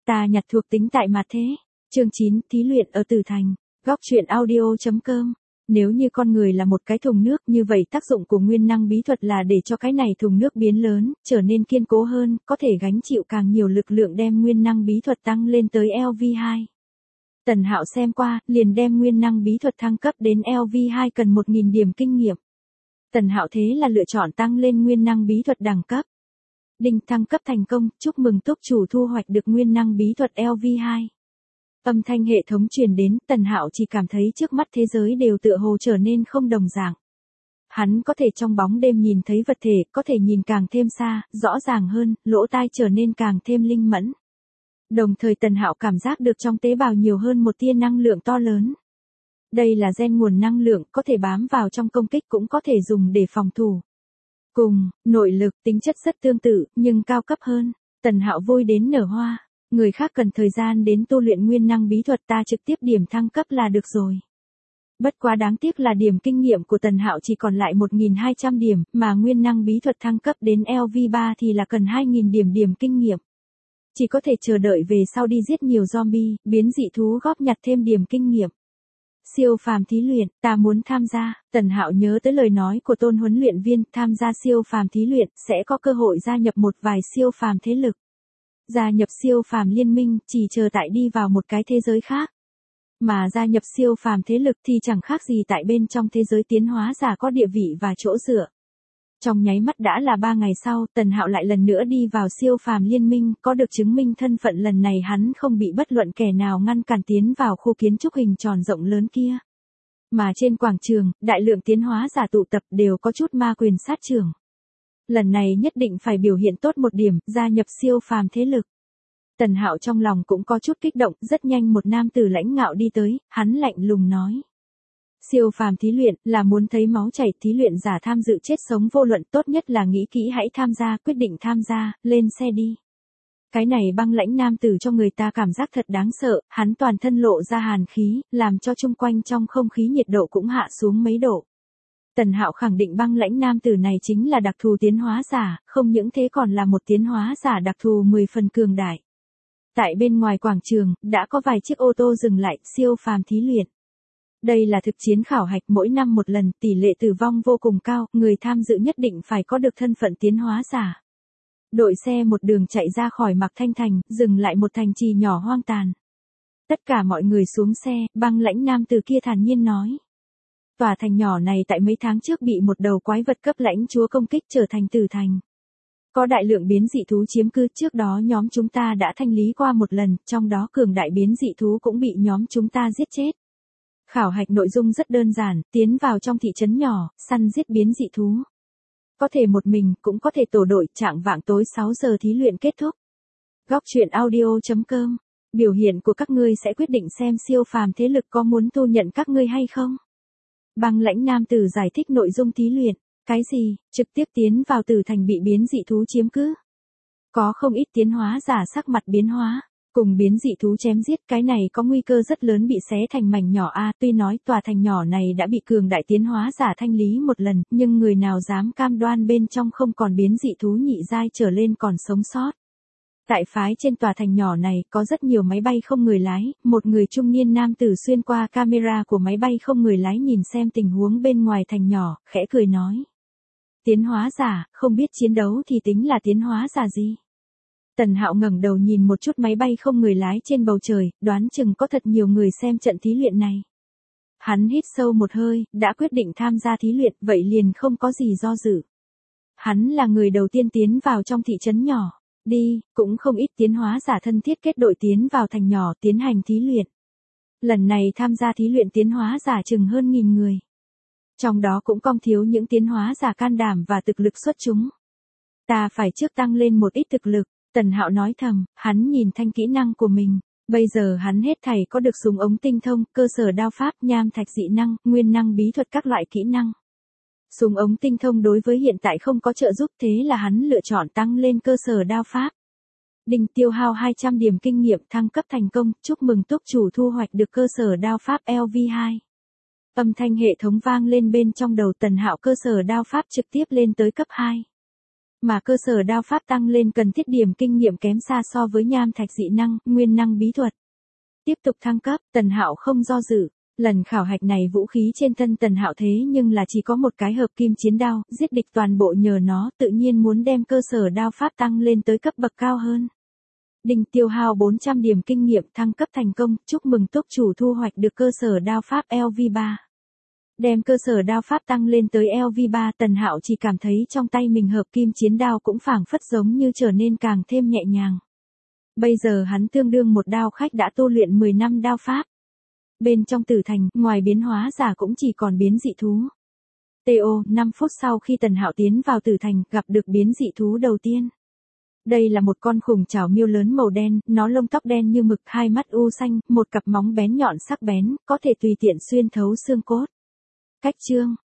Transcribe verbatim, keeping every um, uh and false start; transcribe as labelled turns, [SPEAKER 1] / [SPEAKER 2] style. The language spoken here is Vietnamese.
[SPEAKER 1] Ta nhặt thuộc tính tại mặt thế. Chương chín, thí luyện ở Tử Thành. Góc truyện audio chấm com. Nếu như con người là một cái thùng nước, như vậy tác dụng của nguyên năng bí thuật là để cho cái này thùng nước biến lớn, trở nên kiên cố hơn, có thể gánh chịu càng nhiều lực lượng, đem nguyên năng bí thuật tăng lên tới L V hai. Tần Hạo xem qua, liền đem nguyên năng bí thuật thăng cấp đến L V hai cần một nghìn điểm kinh nghiệm. Tần Hạo thế là lựa chọn tăng lên nguyên năng bí thuật đẳng cấp. Đinh, thăng cấp thành công, chúc mừng túc chủ thu hoạch được nguyên năng bí thuật L V hai. Âm thanh hệ thống truyền đến, Tần Hạo chỉ cảm thấy trước mắt thế giới đều tựa hồ trở nên không đồng dạng. Hắn có thể trong bóng đêm nhìn thấy vật thể, có thể nhìn càng thêm xa, rõ ràng hơn, lỗ tai trở nên càng thêm linh mẫn. Đồng thời Tần Hạo cảm giác được trong tế bào nhiều hơn một tia năng lượng to lớn. Đây là gen nguồn năng lượng, có thể bám vào trong công kích, cũng có thể dùng để phòng thủ. Cùng, nội lực, tính chất rất tương tự, nhưng cao cấp hơn. Tần Hạo vui đến nở hoa. Người khác cần thời gian đến tu luyện nguyên năng bí thuật, ta trực tiếp điểm thăng cấp là được rồi. Bất quá đáng tiếc là điểm kinh nghiệm của Tần Hạo chỉ còn lại một nghìn hai trăm điểm, mà nguyên năng bí thuật thăng cấp đến L V ba thì là cần hai nghìn điểm điểm kinh nghiệm. Chỉ có thể chờ đợi về sau đi giết nhiều zombie, biến dị thú góp nhặt thêm điểm kinh nghiệm. Siêu phàm thí luyện, ta muốn tham gia. Tần Hạo nhớ tới lời nói của Tôn huấn luyện viên, tham gia siêu phàm thí luyện sẽ có cơ hội gia nhập một vài siêu phàm thế lực. Gia nhập siêu phàm liên minh, chỉ chờ tại đi vào một cái thế giới khác. Mà gia nhập siêu phàm thế lực thì chẳng khác gì tại bên trong thế giới tiến hóa giả có địa vị và chỗ dựa. Trong nháy mắt đã là ba ngày sau, Tần Hạo lại lần nữa đi vào siêu phàm liên minh, có được chứng minh thân phận, lần này hắn không bị bất luận kẻ nào ngăn cản tiến vào khu kiến trúc hình tròn rộng lớn kia. Mà trên quảng trường, đại lượng tiến hóa giả tụ tập, đều có chút ma quyền sát trưởng. Lần này nhất định phải biểu hiện tốt một điểm, gia nhập siêu phàm thế lực. Tần Hạo trong lòng cũng có chút kích động, rất nhanh một nam tử lãnh ngạo đi tới, hắn lạnh lùng nói. Siêu phàm thí luyện, là muốn thấy máu chảy, thí luyện giả tham dự chết sống vô luận, tốt nhất là nghĩ kỹ hãy tham gia, quyết định tham gia, lên xe đi. Cái này băng lãnh nam tử cho người ta cảm giác thật đáng sợ, hắn toàn thân lộ ra hàn khí, làm cho chung quanh trong không khí nhiệt độ cũng hạ xuống mấy độ. Tần Hạo khẳng định băng lãnh nam tử này chính là đặc thù tiến hóa giả, không những thế còn là một tiến hóa giả đặc thù mười phần cường đại. Tại bên ngoài quảng trường, đã có vài chiếc ô tô dừng lại, siêu phàm thí luyện. Đây là thực chiến khảo hạch mỗi năm một lần, tỷ lệ tử vong vô cùng cao, người tham dự nhất định phải có được thân phận tiến hóa giả. Đội xe một đường chạy ra khỏi Mạc Thanh Thành, dừng lại một thành trì nhỏ hoang tàn. Tất cả mọi người xuống xe, băng lãnh nam tử kia thản nhiên nói. Tòa thành nhỏ này tại mấy tháng trước bị một đầu quái vật cấp lãnh chúa công kích, trở thành tử thành. Có đại lượng biến dị thú chiếm cư, trước đó nhóm chúng ta đã thanh lý qua một lần, trong đó cường đại biến dị thú cũng bị nhóm chúng ta giết chết. Khảo hạch nội dung rất đơn giản, tiến vào trong thị trấn nhỏ, săn giết biến dị thú. Có thể một mình, cũng có thể tổ đội, chạng vạng tối sáu giờ thí luyện kết thúc. Góc truyện audio chấm com. Biểu hiện của các ngươi sẽ quyết định xem siêu phàm thế lực có muốn thu nhận các ngươi hay không. Băng lãnh nam tử giải thích nội dung thí luyện. Cái gì, trực tiếp tiến vào tử thành bị biến dị thú chiếm cứ. Có không ít tiến hóa giả sắc mặt biến hóa. Cùng biến dị thú chém giết, cái này có nguy cơ rất lớn bị xé thành mảnh nhỏ a. Tuy nói tòa thành nhỏ này đã bị cường đại tiến hóa giả thanh lý một lần, nhưng người nào dám cam đoan bên trong không còn biến dị thú nhị giai trở lên còn sống sót. Tại phái trên tòa thành nhỏ này, có rất nhiều máy bay không người lái, một người trung niên nam tử xuyên qua camera của máy bay không người lái nhìn xem tình huống bên ngoài thành nhỏ, khẽ cười nói. Tiến hóa giả, không biết chiến đấu thì tính là tiến hóa giả gì? Tần Hạo ngẩng đầu nhìn một chút máy bay không người lái trên bầu trời, đoán chừng có thật nhiều người xem trận thí luyện này. Hắn hít sâu một hơi, đã quyết định tham gia thí luyện, vậy liền không có gì do dự. Hắn là người đầu tiên tiến vào trong thị trấn nhỏ. Đi, cũng không ít tiến hóa giả thân thiết kết đội tiến vào thành nhỏ tiến hành thí luyện. Lần này tham gia thí luyện tiến hóa giả chừng hơn nghìn người. Trong đó cũng không thiếu những tiến hóa giả can đảm và thực lực xuất chúng. Ta phải trước tăng lên một ít thực lực, Tần Hạo nói thầm, hắn nhìn thanh kỹ năng của mình. Bây giờ hắn hết thảy có được súng ống tinh thông, cơ sở đao pháp, nham thạch dị năng, nguyên năng bí thuật các loại kỹ năng. Súng ống tinh thông đối với hiện tại không có trợ giúp, thế là hắn lựa chọn tăng lên cơ sở đao pháp. Đinh, tiêu hao hai trăm điểm kinh nghiệm, thăng cấp thành công, chúc mừng túc chủ thu hoạch được cơ sở đao pháp L V hai. Âm thanh hệ thống vang lên bên trong đầu Tần Hạo, cơ sở đao pháp trực tiếp lên tới cấp hai. Mà cơ sở đao pháp tăng lên cần thiết điểm kinh nghiệm kém xa so với nham thạch dị năng, nguyên năng bí thuật. Tiếp tục thăng cấp, Tần Hạo không do dự. Lần khảo hạch này vũ khí trên thân Tần Hạo thế nhưng là chỉ có một cái hợp kim chiến đao, giết địch toàn bộ nhờ nó, tự nhiên muốn đem cơ sở đao pháp tăng lên tới cấp bậc cao hơn. Đinh tiêu hao bốn trăm điểm kinh nghiệm thăng cấp thành công, chúc mừng túc chủ thu hoạch được cơ sở đao pháp L V ba. Đem cơ sở đao pháp tăng lên tới L V ba, Tần Hạo chỉ cảm thấy trong tay mình hợp kim chiến đao cũng phảng phất giống như trở nên càng thêm nhẹ nhàng. Bây giờ hắn tương đương một đao khách đã tu luyện mười năm đao pháp. Bên trong tử thành, ngoài biến hóa giả cũng chỉ còn biến dị thú. tê o, năm phút sau khi Tần Hạo tiến vào tử thành, gặp được biến dị thú đầu tiên. Đây là một con khủng trảo miêu lớn màu đen, nó lông tóc đen như mực, hai mắt u xanh, một cặp móng bén nhọn sắc bén, có thể tùy tiện xuyên thấu xương cốt. Cách chương